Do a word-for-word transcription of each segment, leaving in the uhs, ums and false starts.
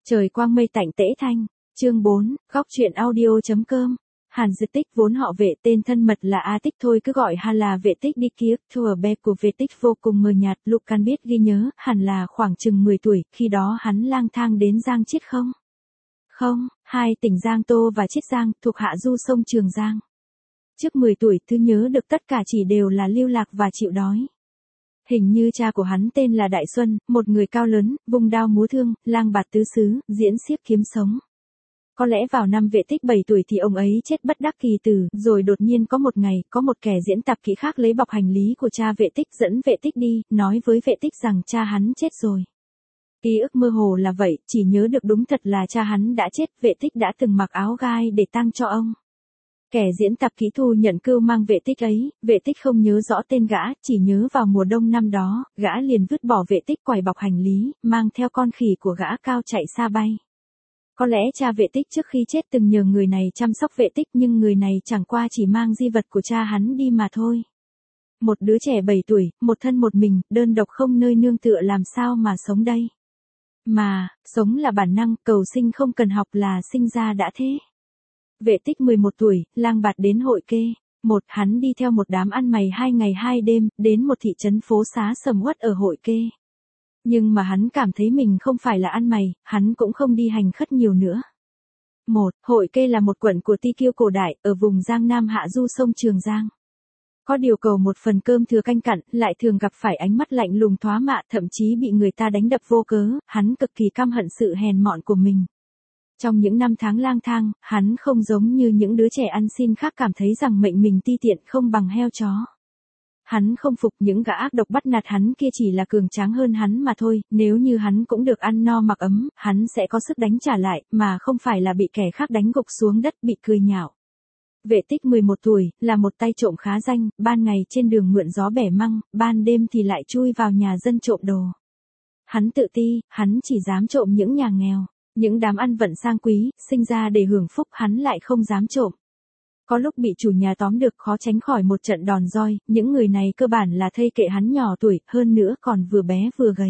Trời quang mây tạnh tễ thanh, chương bốn, góc truyện audio.com. Hàn Dực Tích vốn họ Vệ, tên thân mật là A Tích thôi cứ gọi hắn là Vệ Tích đi kia. Thùa bé của Vệ Tích vô cùng mờ nhạt, Lục Can biết ghi nhớ, hẳn là khoảng chừng mười tuổi, khi đó hắn lang thang đến Giang Chiết không? Không, hai tỉnh Giang Tô và Chiết Giang, thuộc hạ du sông Trường Giang. Trước mười tuổi, thứ nhớ được tất cả chỉ đều là lưu lạc và chịu đói. Hình như cha của hắn tên là Đại Xuân, một người cao lớn, vung đao múa thương, lang bạt tứ xứ, diễn xiếc kiếm sống. Có lẽ vào năm Vệ Tích bảy tuổi thì ông ấy chết bất đắc kỳ tử, rồi đột nhiên có một ngày, có một kẻ diễn tạp kỹ khác lấy bọc hành lý của cha Vệ Tích dẫn Vệ Tích đi, nói với Vệ Tích rằng cha hắn chết rồi. Ký ức mơ hồ là vậy, chỉ nhớ được đúng thật là cha hắn đã chết, Vệ Tích đã từng mặc áo gai để tang cho ông. Kẻ diễn tạp kỹ thu nhận cưu mang Vệ Tích ấy, Vệ Tích không nhớ rõ tên gã, chỉ nhớ vào mùa đông năm đó, gã liền vứt bỏ Vệ Tích quải bọc hành lý, mang theo con khỉ của gã cao chạy xa bay. Có lẽ cha Vệ Tích trước khi chết từng nhờ người này chăm sóc Vệ Tích, nhưng người này chẳng qua chỉ mang di vật của cha hắn đi mà thôi. Một đứa trẻ bảy tuổi, một thân một mình, đơn độc không nơi nương tựa làm sao mà sống đây. Mà, sống là bản năng, cầu sinh không cần học là sinh ra đã thế. Vệ Tích mười một tuổi, lang bạt đến hội kê. Một, hắn đi theo một đám ăn mày hai ngày hai đêm, đến một thị trấn phố xá sầm uất ở hội kê. Nhưng mà hắn cảm thấy mình không phải là ăn mày, hắn cũng không đi hành khất nhiều nữa. Một, hội kê là một quận của Ti Kiêu cổ đại, ở vùng Giang Nam hạ du sông Trường Giang. Có điều cầu một phần cơm thừa canh cặn, lại thường gặp phải ánh mắt lạnh lùng thoá mạ, thậm chí bị người ta đánh đập vô cớ, hắn cực kỳ căm hận sự hèn mọn của mình. Trong những năm tháng lang thang, hắn không giống như những đứa trẻ ăn xin khác cảm thấy rằng mệnh mình ti tiện không bằng heo chó. Hắn không phục những gã ác độc bắt nạt hắn kia chỉ là cường tráng hơn hắn mà thôi, nếu như hắn cũng được ăn no mặc ấm, hắn sẽ có sức đánh trả lại, mà không phải là bị kẻ khác đánh gục xuống đất bị cười nhạo. Vệ Tích mười một tuổi, là một tay trộm khá danh, ban ngày trên đường mượn gió bẻ măng, ban đêm thì lại chui vào nhà dân trộm đồ. Hắn tự ti, hắn chỉ dám trộm những nhà nghèo. Những đám ăn vận sang quý, sinh ra để hưởng phúc hắn lại không dám trộm. Có lúc bị chủ nhà tóm được khó tránh khỏi một trận đòn roi, những người này cơ bản là thây kệ hắn nhỏ tuổi, hơn nữa còn vừa bé vừa gầy.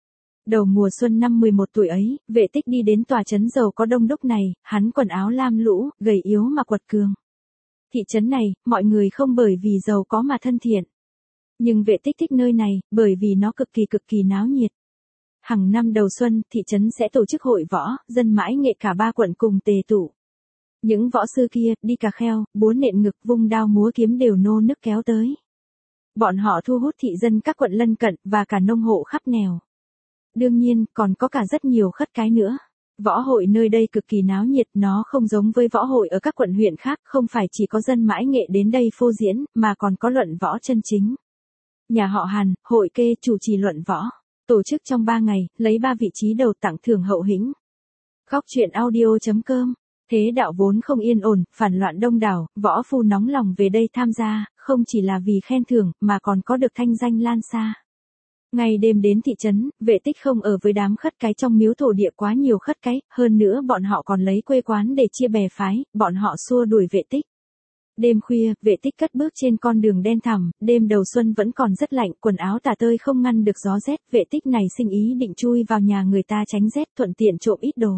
Đầu mùa xuân năm mười một tuổi ấy, Vệ Tích đi đến tòa trấn giàu có đông đúc này, hắn quần áo lam lũ, gầy yếu mà quật cường. Thị trấn này, mọi người không bởi vì giàu có mà thân thiện. Nhưng Vệ Tích thích nơi này, bởi vì nó cực kỳ cực kỳ náo nhiệt. Hằng năm đầu xuân, thị trấn sẽ tổ chức hội võ, dân mãi nghệ cả ba quận cùng tề tụ. Những võ sư kia, đi cà kheo, búa nện ngực, vung đao múa kiếm đều nô nức kéo tới. Bọn họ thu hút thị dân các quận lân cận, và cả nông hộ khắp nẻo. Đương nhiên, còn có cả rất nhiều khất cái nữa. Võ hội nơi đây cực kỳ náo nhiệt, nó không giống với võ hội ở các quận huyện khác, không phải chỉ có dân mãi nghệ đến đây phô diễn, mà còn có luận võ chân chính. Nhà họ Hàn, hội kê chủ trì luận võ. Tổ chức trong ba ngày, lấy ba vị trí đầu tặng thưởng hậu hĩnh. Góc truyện audio.com. Thế đạo vốn không yên ổn, phản loạn đông đảo, võ phu nóng lòng về đây tham gia, không chỉ là vì khen thưởng, mà còn có được thanh danh lan xa. Ngày đêm đến thị trấn, Vệ Tích không ở với đám khất cái trong miếu thổ địa quá nhiều khất cái, hơn nữa bọn họ còn lấy quê quán để chia bè phái, bọn họ xua đuổi Vệ Tích. Đêm khuya, Vệ Tích cất bước trên con đường đen thẳm, đêm đầu xuân vẫn còn rất lạnh, quần áo tả tơi không ngăn được gió rét, Vệ Tích này sinh ý định chui vào nhà người ta tránh rét, thuận tiện trộm ít đồ.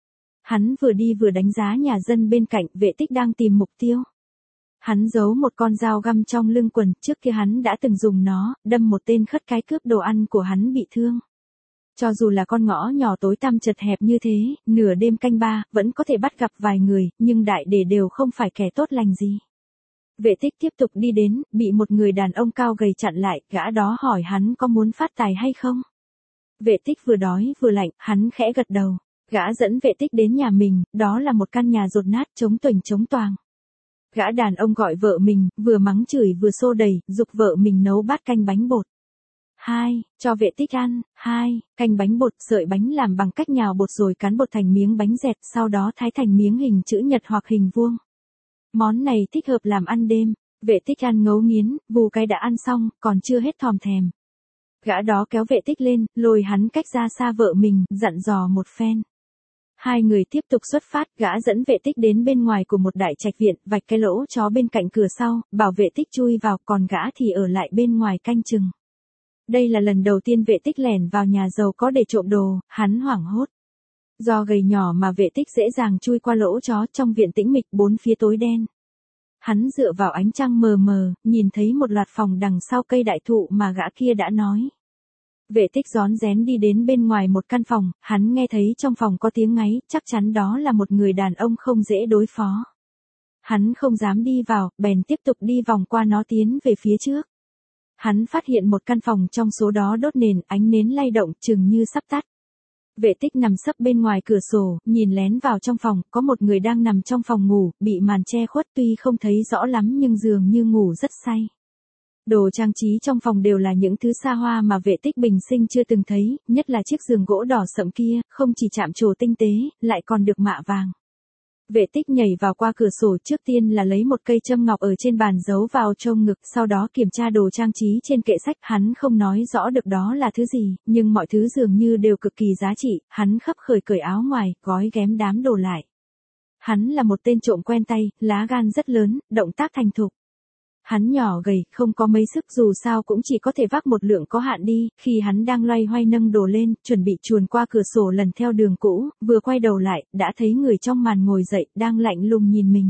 Hắn vừa đi vừa đánh giá nhà dân bên cạnh, Vệ Tích đang tìm mục tiêu. Hắn giấu một con dao găm trong lưng quần, trước kia hắn đã từng dùng nó, đâm một tên khất cái cướp đồ ăn của hắn bị thương. Cho dù là con ngõ nhỏ tối tăm chật hẹp như thế, nửa đêm canh ba, vẫn có thể bắt gặp vài người, nhưng đại để đều không phải kẻ tốt lành gì. Vệ Tích tiếp tục đi đến, bị một người đàn ông cao gầy chặn lại, gã đó hỏi hắn có muốn phát tài hay không. Vệ Tích vừa đói vừa lạnh, hắn khẽ gật đầu. Gã dẫn Vệ Tích đến nhà mình, đó là một căn nhà dột nát, trống tuềnh trống toang. Gã đàn ông gọi vợ mình, vừa mắng chửi vừa xô đẩy, giục vợ mình nấu bát canh bánh bột. Hai, cho Vệ Tích ăn. Hai, canh bánh bột, sợi bánh làm bằng cách nhào bột rồi cán bột thành miếng bánh dẹt, sau đó thái thành miếng hình chữ nhật hoặc hình vuông. Món này thích hợp làm ăn đêm. Vệ Tích ăn ngấu nghiến, vù cái đã ăn xong, còn chưa hết thòm thèm. Gã đó kéo Vệ Tích lên, lôi hắn cách ra xa vợ mình, dặn dò một phen. Hai người tiếp tục xuất phát, gã dẫn Vệ Tích đến bên ngoài của một đại trạch viện, vạch cái lỗ chó bên cạnh cửa sau, bảo Vệ Tích chui vào, còn gã thì ở lại bên ngoài canh chừng. Đây là lần đầu tiên Vệ Tích lẻn vào nhà giàu có để trộm đồ, hắn hoảng hốt. Do gầy nhỏ mà Vệ Tích dễ dàng chui qua lỗ chó, trong viện tĩnh mịch bốn phía tối đen. Hắn dựa vào ánh trăng mờ mờ, nhìn thấy một loạt phòng đằng sau cây đại thụ mà gã kia đã nói. Vệ Tích rón rén đi đến bên ngoài một căn phòng, hắn nghe thấy trong phòng có tiếng ngáy, chắc chắn đó là một người đàn ông không dễ đối phó. Hắn không dám đi vào, bèn tiếp tục đi vòng qua nó tiến về phía trước. Hắn phát hiện một căn phòng trong số đó đốt nền, ánh nến lay động chừng như sắp tắt. Vệ Tích nằm sấp bên ngoài cửa sổ, nhìn lén vào trong phòng, có một người đang nằm trong phòng ngủ, bị màn che khuất tuy không thấy rõ lắm nhưng dường như ngủ rất say. Đồ trang trí trong phòng đều là những thứ xa hoa mà Vệ Tích bình sinh chưa từng thấy, nhất là chiếc giường gỗ đỏ sậm kia, không chỉ chạm trổ tinh tế, lại còn được mạ vàng. Vệ Tích nhảy vào qua cửa sổ, trước tiên là lấy một cây châm ngọc ở trên bàn giấu vào trong ngực, sau đó kiểm tra đồ trang trí trên kệ sách, hắn không nói rõ được đó là thứ gì, nhưng mọi thứ dường như đều cực kỳ giá trị, hắn khấp khởi cởi áo ngoài, gói ghém đám đồ lại. Hắn là một tên trộm quen tay, lá gan rất lớn, động tác thành thục. Hắn nhỏ gầy, không có mấy sức, dù sao cũng chỉ có thể vác một lượng có hạn đi, khi hắn đang loay hoay nâng đồ lên, chuẩn bị chuồn qua cửa sổ lần theo đường cũ, vừa quay đầu lại, đã thấy người trong màn ngồi dậy, đang lạnh lùng nhìn mình.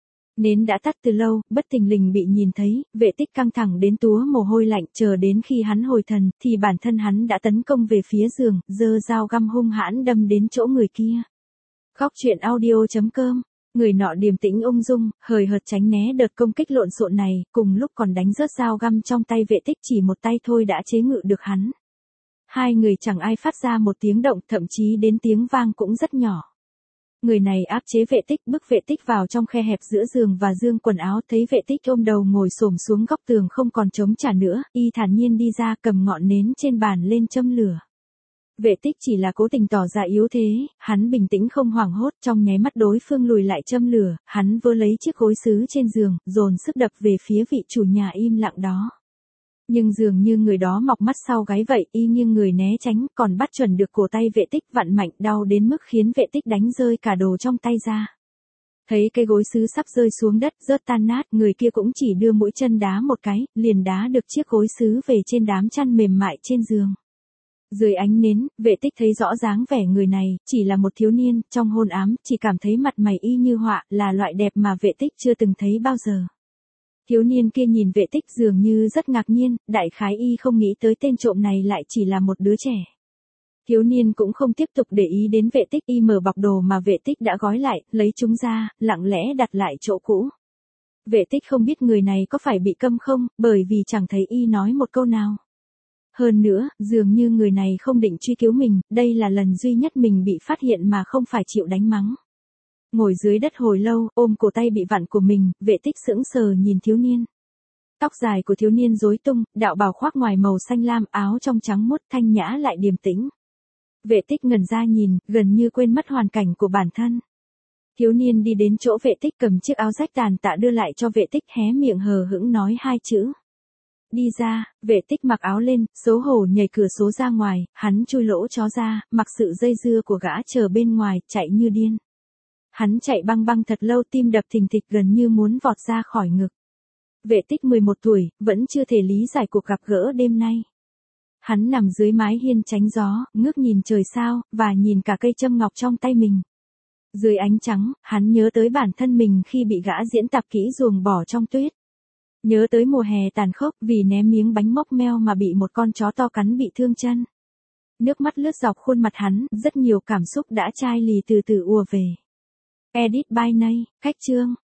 Nến đã tắt từ lâu, bất thình lình bị nhìn thấy, Vệ Tích căng thẳng đến túa mồ hôi lạnh, chờ đến khi hắn hồi thần, thì bản thân hắn đã tấn công về phía giường, giơ dao găm hung hãn đâm đến chỗ người kia. Góc truyện audio chấm com. Người nọ điềm tĩnh ung dung, hời hợt tránh né đợt công kích lộn xộn này, cùng lúc còn đánh rớt dao găm trong tay Vệ Tích, chỉ một tay thôi đã chế ngự được hắn. Hai người chẳng ai phát ra một tiếng động, thậm chí đến tiếng vang cũng rất nhỏ. Người này áp chế Vệ Tích, bức Vệ Tích vào trong khe hẹp giữa giường và giương quần áo, thấy Vệ Tích ôm đầu ngồi xổm xuống góc tường không còn chống trả nữa, y thản nhiên đi ra cầm ngọn nến trên bàn lên châm lửa. Vệ Tích chỉ là cố tình tỏ ra yếu thế, hắn bình tĩnh không hoảng hốt, trong nháy mắt đối phương lùi lại châm lửa, hắn vơ lấy chiếc gối sứ trên giường, dồn sức đập về phía vị chủ nhà im lặng đó. Nhưng dường như người đó mọc mắt sau gáy vậy, y nghiêng người né tránh, còn bắt chuẩn được cổ tay Vệ Tích vặn mạnh, đau đến mức khiến Vệ Tích đánh rơi cả đồ trong tay ra. Thấy cây gối sứ sắp rơi xuống đất, rớt tan nát, người kia cũng chỉ đưa mũi chân đá một cái, liền đá được chiếc gối sứ về trên đám chăn mềm mại trên giường. Dưới ánh nến, Vệ Tích thấy rõ dáng vẻ người này, chỉ là một thiếu niên, trong hôn ám, chỉ cảm thấy mặt mày y như họa, là loại đẹp mà Vệ Tích chưa từng thấy bao giờ. Thiếu niên kia nhìn Vệ Tích dường như rất ngạc nhiên, đại khái y không nghĩ tới tên trộm này lại chỉ là một đứa trẻ. Thiếu niên cũng không tiếp tục để ý đến Vệ Tích, y mở bọc đồ mà Vệ Tích đã gói lại, lấy chúng ra, lặng lẽ đặt lại chỗ cũ. Vệ Tích không biết người này có phải bị câm không, bởi vì chẳng thấy y nói một câu nào. Hơn nữa, dường như người này không định truy cứu mình, đây là lần duy nhất mình bị phát hiện mà không phải chịu đánh mắng. Ngồi dưới đất hồi lâu, ôm cổ tay bị vặn của mình, Vệ Tích sững sờ nhìn thiếu niên. Tóc dài của thiếu niên rối tung, đạo bào khoác ngoài màu xanh lam, áo trong trắng muốt, thanh nhã lại điềm tĩnh. Vệ Tích ngẩn ra nhìn, gần như quên mất hoàn cảnh của bản thân. Thiếu niên đi đến chỗ Vệ Tích, cầm chiếc áo rách tàn tạ đưa lại cho Vệ Tích, hé miệng hờ hững nói hai chữ. Đi ra. Vệ Tích mặc áo lên, xấu hổ nhảy cửa sổ ra ngoài, hắn chui lỗ chó ra, mặc sự dây dưa của gã chờ bên ngoài, chạy như điên. Hắn chạy băng băng thật lâu, tim đập thình thịch gần như muốn vọt ra khỏi ngực. Vệ Tích mười một tuổi, vẫn chưa thể lý giải cuộc gặp gỡ đêm nay. Hắn nằm dưới mái hiên tránh gió, ngước nhìn trời sao, và nhìn cả cây châm ngọc trong tay mình. Dưới ánh trắng, hắn nhớ tới bản thân mình khi bị gã diễn tạp kỹ ruồng bỏ trong tuyết. Nhớ tới mùa hè tàn khốc, vì ném miếng bánh mốc meo mà bị một con chó to cắn bị thương chân. Nước mắt lướt dọc khuôn mặt hắn, rất nhiều cảm xúc đã chai lì từ từ ùa về. Edit by Nay, cách chương.